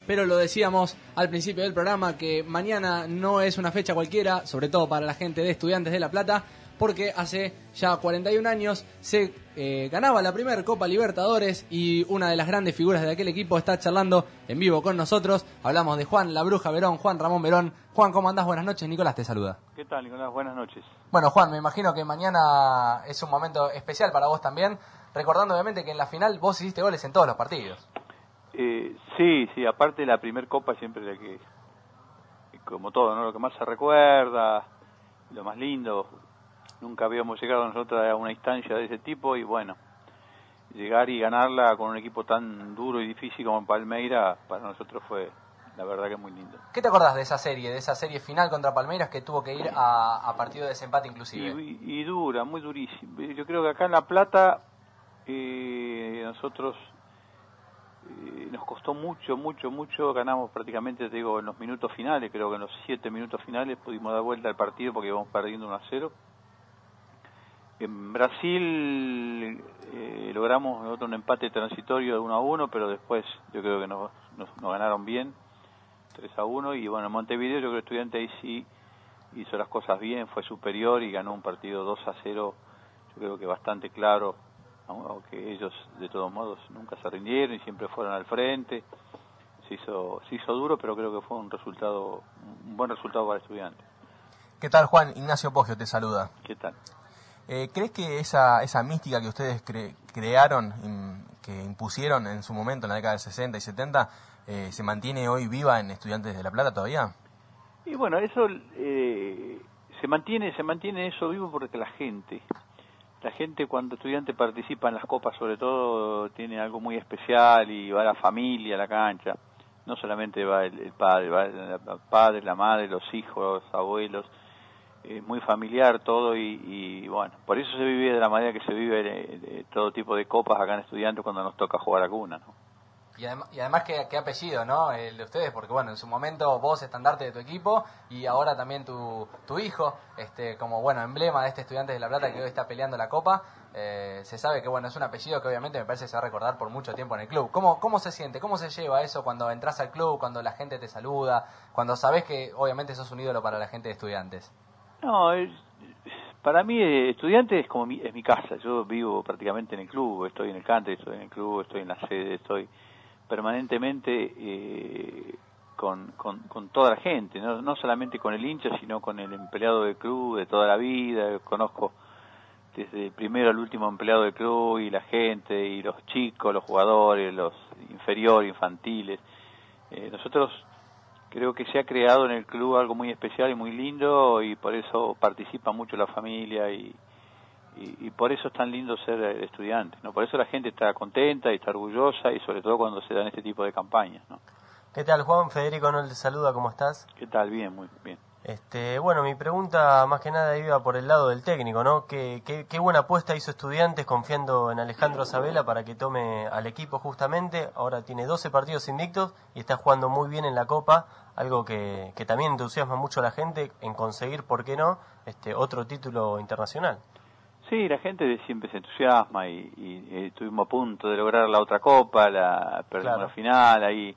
pero lo decíamos al principio del programa que mañana no es una fecha cualquiera, sobre todo para la gente de Estudiantes de La Plata, porque hace ya 41 años se ganaba la primera Copa Libertadores y una de las grandes figuras de aquel equipo está charlando en vivo con nosotros. Hablamos de Juan La Bruja Verón, Juan Ramón Verón. Juan, ¿cómo andás? Buenas noches, Nicolás te saluda. ¿Qué tal, Nicolás? Buenas noches. Bueno, Juan, me imagino que mañana es un momento especial para vos también, recordando obviamente que en la final vos hiciste goles en todos los partidos. Sí, aparte la primer Copa siempre la que, como todo, ¿no? Lo que más se recuerda, lo más lindo. Nunca habíamos llegado nosotros a una instancia de ese tipo y bueno, llegar y ganarla con un equipo tan duro y difícil como Palmeiras, para nosotros fue, la verdad, que muy lindo. ¿Qué te acordás de esa serie final contra Palmeiras que tuvo que ir a partido de desempate inclusive? Y dura, muy durísima. Yo creo que acá en La Plata nosotros nos costó mucho, ganamos prácticamente, te digo, en los minutos finales, creo que en los 7 minutos finales pudimos dar vuelta al partido porque íbamos perdiendo 1-0. En Brasil logramos nosotros un empate transitorio de 1-1, pero después yo creo que nos ganaron bien, 3-1, y bueno, en Montevideo yo creo que Estudiantes ahí sí hizo las cosas bien, fue superior y ganó un partido 2-0, yo creo que bastante claro, aunque ellos de todos modos nunca se rindieron y siempre fueron al frente. Se hizo duro, pero creo que fue un buen resultado para Estudiantes. ¿Qué tal, Juan? Ignacio Poggio te saluda. ¿Qué tal? ¿Crees que esa mística que ustedes crearon, que impusieron en su momento, en la década del 60 y 70, se mantiene hoy viva en Estudiantes de La Plata todavía? Y bueno, eso se mantiene eso vivo porque la gente cuando Estudiante participa en las copas sobre todo tiene algo muy especial y va la familia a la cancha, no solamente va el padre, va el padre, la madre, los hijos, los abuelos, es muy familiar todo y bueno, por eso se vive de la manera que se vive todo tipo de copas acá en Estudiantes cuando nos toca jugar a cuna, ¿no? Y además qué apellido, ¿no? El de ustedes, porque bueno, en su momento vos estandarte de tu equipo y ahora también tu hijo, como bueno, emblema de este Estudiantes de La Plata que hoy está peleando la Copa. Se sabe que bueno, es un apellido que obviamente me parece se va a recordar por mucho tiempo en el club. ¿Cómo se siente? ¿Cómo se lleva eso cuando entras al club, cuando la gente te saluda, cuando sabés que obviamente sos un ídolo para la gente de Estudiantes? No, para mí Estudiantes es mi casa. Yo vivo prácticamente en el club, estoy en el country, estoy en el club, estoy en la sede, estoy permanentemente con toda la gente, no solamente con el hincha, sino con el empleado del club de toda la vida. Conozco desde el primero al último empleado del club y la gente y los chicos, los jugadores, los inferiores, infantiles. Nosotros creo que se ha creado en el club algo muy especial y muy lindo y por eso participa mucho la familia y por eso es tan lindo ser estudiante, ¿no? Por eso la gente está contenta y está orgullosa y sobre todo cuando se dan este tipo de campañas, ¿no? ¿Qué tal, Juan? Federico Noel te saluda, ¿cómo estás? ¿Qué tal? Bien, muy bien. Bueno, mi pregunta más que nada iba por el lado del técnico, ¿no? ¿Qué buena apuesta hizo Estudiantes confiando en Alejandro Sabela para que tome al equipo justamente? Ahora tiene 12 partidos invictos y está jugando muy bien en la Copa, algo que también entusiasma mucho a la gente en conseguir, ¿por qué no?, otro título internacional. Sí, la gente siempre se entusiasma y estuvimos a punto de lograr la otra Copa, perdimos la final ahí.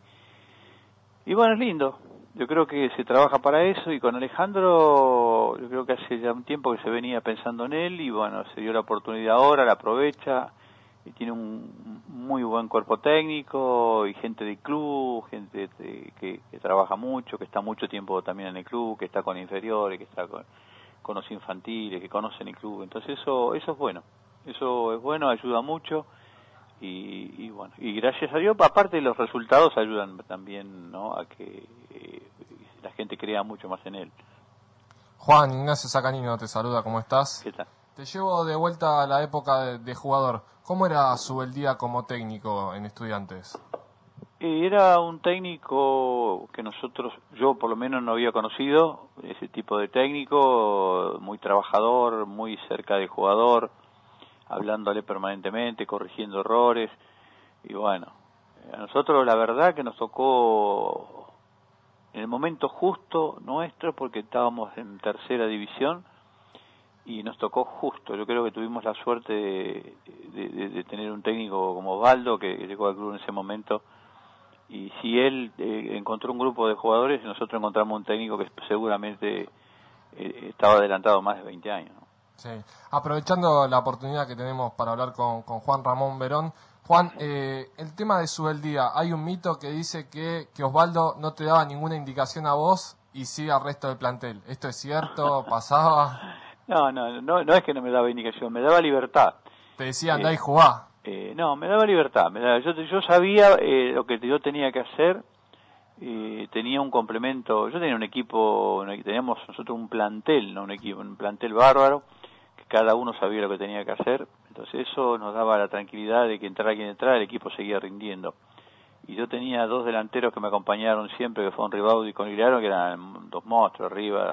Y bueno, es lindo. Yo creo que se trabaja para eso y con Alejandro yo creo que hace ya un tiempo que se venía pensando en él y bueno, se dio la oportunidad ahora, la aprovecha y tiene un muy buen cuerpo técnico y gente del club, gente que trabaja mucho, que está mucho tiempo también en el club, que está con inferiores, que está con los infantiles, que conocen el club. Entonces eso es bueno, ayuda mucho. Y bueno, y gracias a Dios, aparte de los resultados, ayudan también, ¿no?, a que la gente crea mucho más en él. Juan, Ignacio Sacanino te saluda, ¿cómo estás? ¿Qué tal? Te llevo de vuelta a la época de jugador. ¿Cómo era su el día como técnico en Estudiantes? Era un técnico que yo por lo menos no había conocido, ese tipo de técnico, muy trabajador, muy cerca del jugador, hablándole permanentemente, corrigiendo errores, y bueno, a nosotros la verdad que nos tocó en el momento justo nuestro, porque estábamos en tercera división, y nos tocó justo. Yo creo que tuvimos la suerte de tener un técnico como Osvaldo, que llegó al club en ese momento, Y si él encontró un grupo de jugadores, nosotros encontramos un técnico que seguramente estaba adelantado más de 20 años, ¿no? Sí. Aprovechando la oportunidad que tenemos para hablar con Juan Ramón Verón. Juan, el tema de Subeldía, hay un mito que dice que Osvaldo no te daba ninguna indicación a vos y sí al resto del plantel. ¿Esto es cierto? ¿Pasaba? No es que no me daba indicación, me daba libertad. Te decía andá y jugá. No, me daba libertad. Yo sabía lo que yo tenía que hacer. Tenía un complemento. Yo tenía un equipo, teníamos nosotros un plantel, no un equipo, un plantel bárbaro, que cada uno sabía lo que tenía que hacer. Entonces eso nos daba la tranquilidad de que entrara quien entrara, el equipo seguía rindiendo. Y yo tenía dos delanteros que me acompañaron siempre, que fueron Ribaudi y Conigliaro, que eran dos monstruos arriba.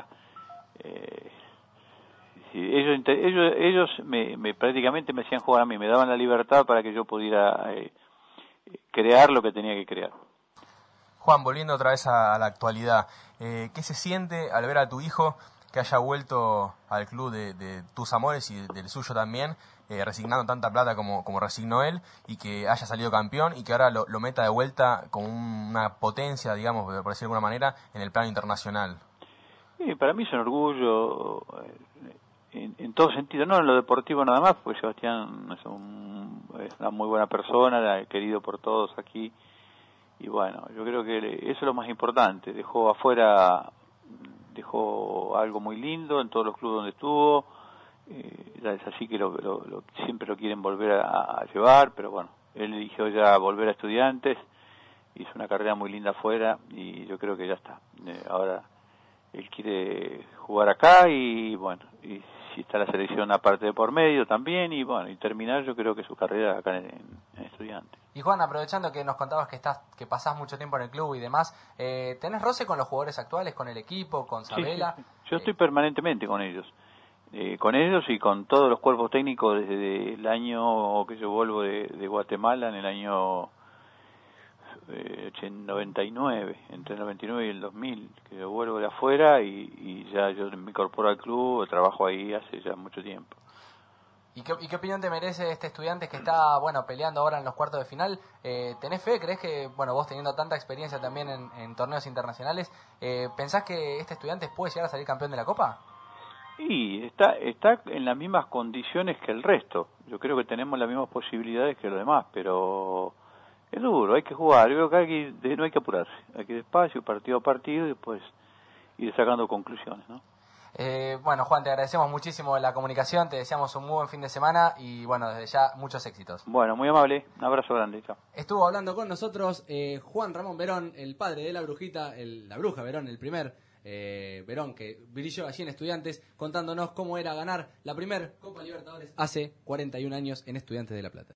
Ellos prácticamente me hacían jugar a mí, me daban la libertad para que yo pudiera crear lo que tenía que crear. Juan, volviendo otra vez a la actualidad, ¿qué se siente al ver a tu hijo que haya vuelto al club de tus amores y del suyo también, resignando tanta plata como resignó él, y que haya salido campeón y que ahora lo meta de vuelta con una potencia, digamos, por decirlo de alguna manera, en el plano internacional? Sí, para mí es un orgullo en todo sentido, no en lo deportivo nada más, porque Sebastián es una muy buena persona, querido por todos aquí, y bueno, yo creo que eso es lo más importante. Dejó algo muy lindo en todos los clubes donde estuvo, ya es así que siempre lo quieren volver a llevar, pero bueno, él eligió ya volver a Estudiantes, hizo una carrera muy linda afuera y yo creo que ya está. Ahora él quiere jugar acá y bueno, y si está la selección aparte de por medio también, y bueno, y terminar yo creo que su carrera acá en Estudiantes. Y Juan, aprovechando que nos contabas que pasás mucho tiempo en el club y demás, ¿tenés roce con los jugadores actuales, con el equipo, con Sabela? Sí. Yo estoy permanentemente con ellos y con todos los cuerpos técnicos desde el año que yo vuelvo de Guatemala, en el año 99, entre el 99 y el 2000, que yo vuelvo de afuera y ya yo me incorporo al club, trabajo ahí hace ya mucho tiempo. ¿Y qué opinión te merece este Estudiantes que está, peleando ahora en los cuartos de final? ¿Tenés fe? ¿Crees que, vos teniendo tanta experiencia también en torneos internacionales, pensás que este Estudiantes puede llegar a salir campeón de la Copa? Y está en las mismas condiciones que el resto. Yo creo que tenemos las mismas posibilidades que los demás, pero es duro, hay que jugar. Yo creo que no hay que apurarse, hay que ir despacio, partido a partido, y después ir sacando conclusiones, ¿no? Juan, te agradecemos muchísimo la comunicación, te deseamos un muy buen fin de semana y desde ya muchos éxitos. Bueno, muy amable, un abrazo grande, chao. Estuvo hablando con nosotros Juan Ramón Verón, el padre de la brujita, la bruja Verón, el primer Verón que brilló allí en Estudiantes, contándonos cómo era ganar la primer Copa Libertadores hace 41 años en Estudiantes de La Plata.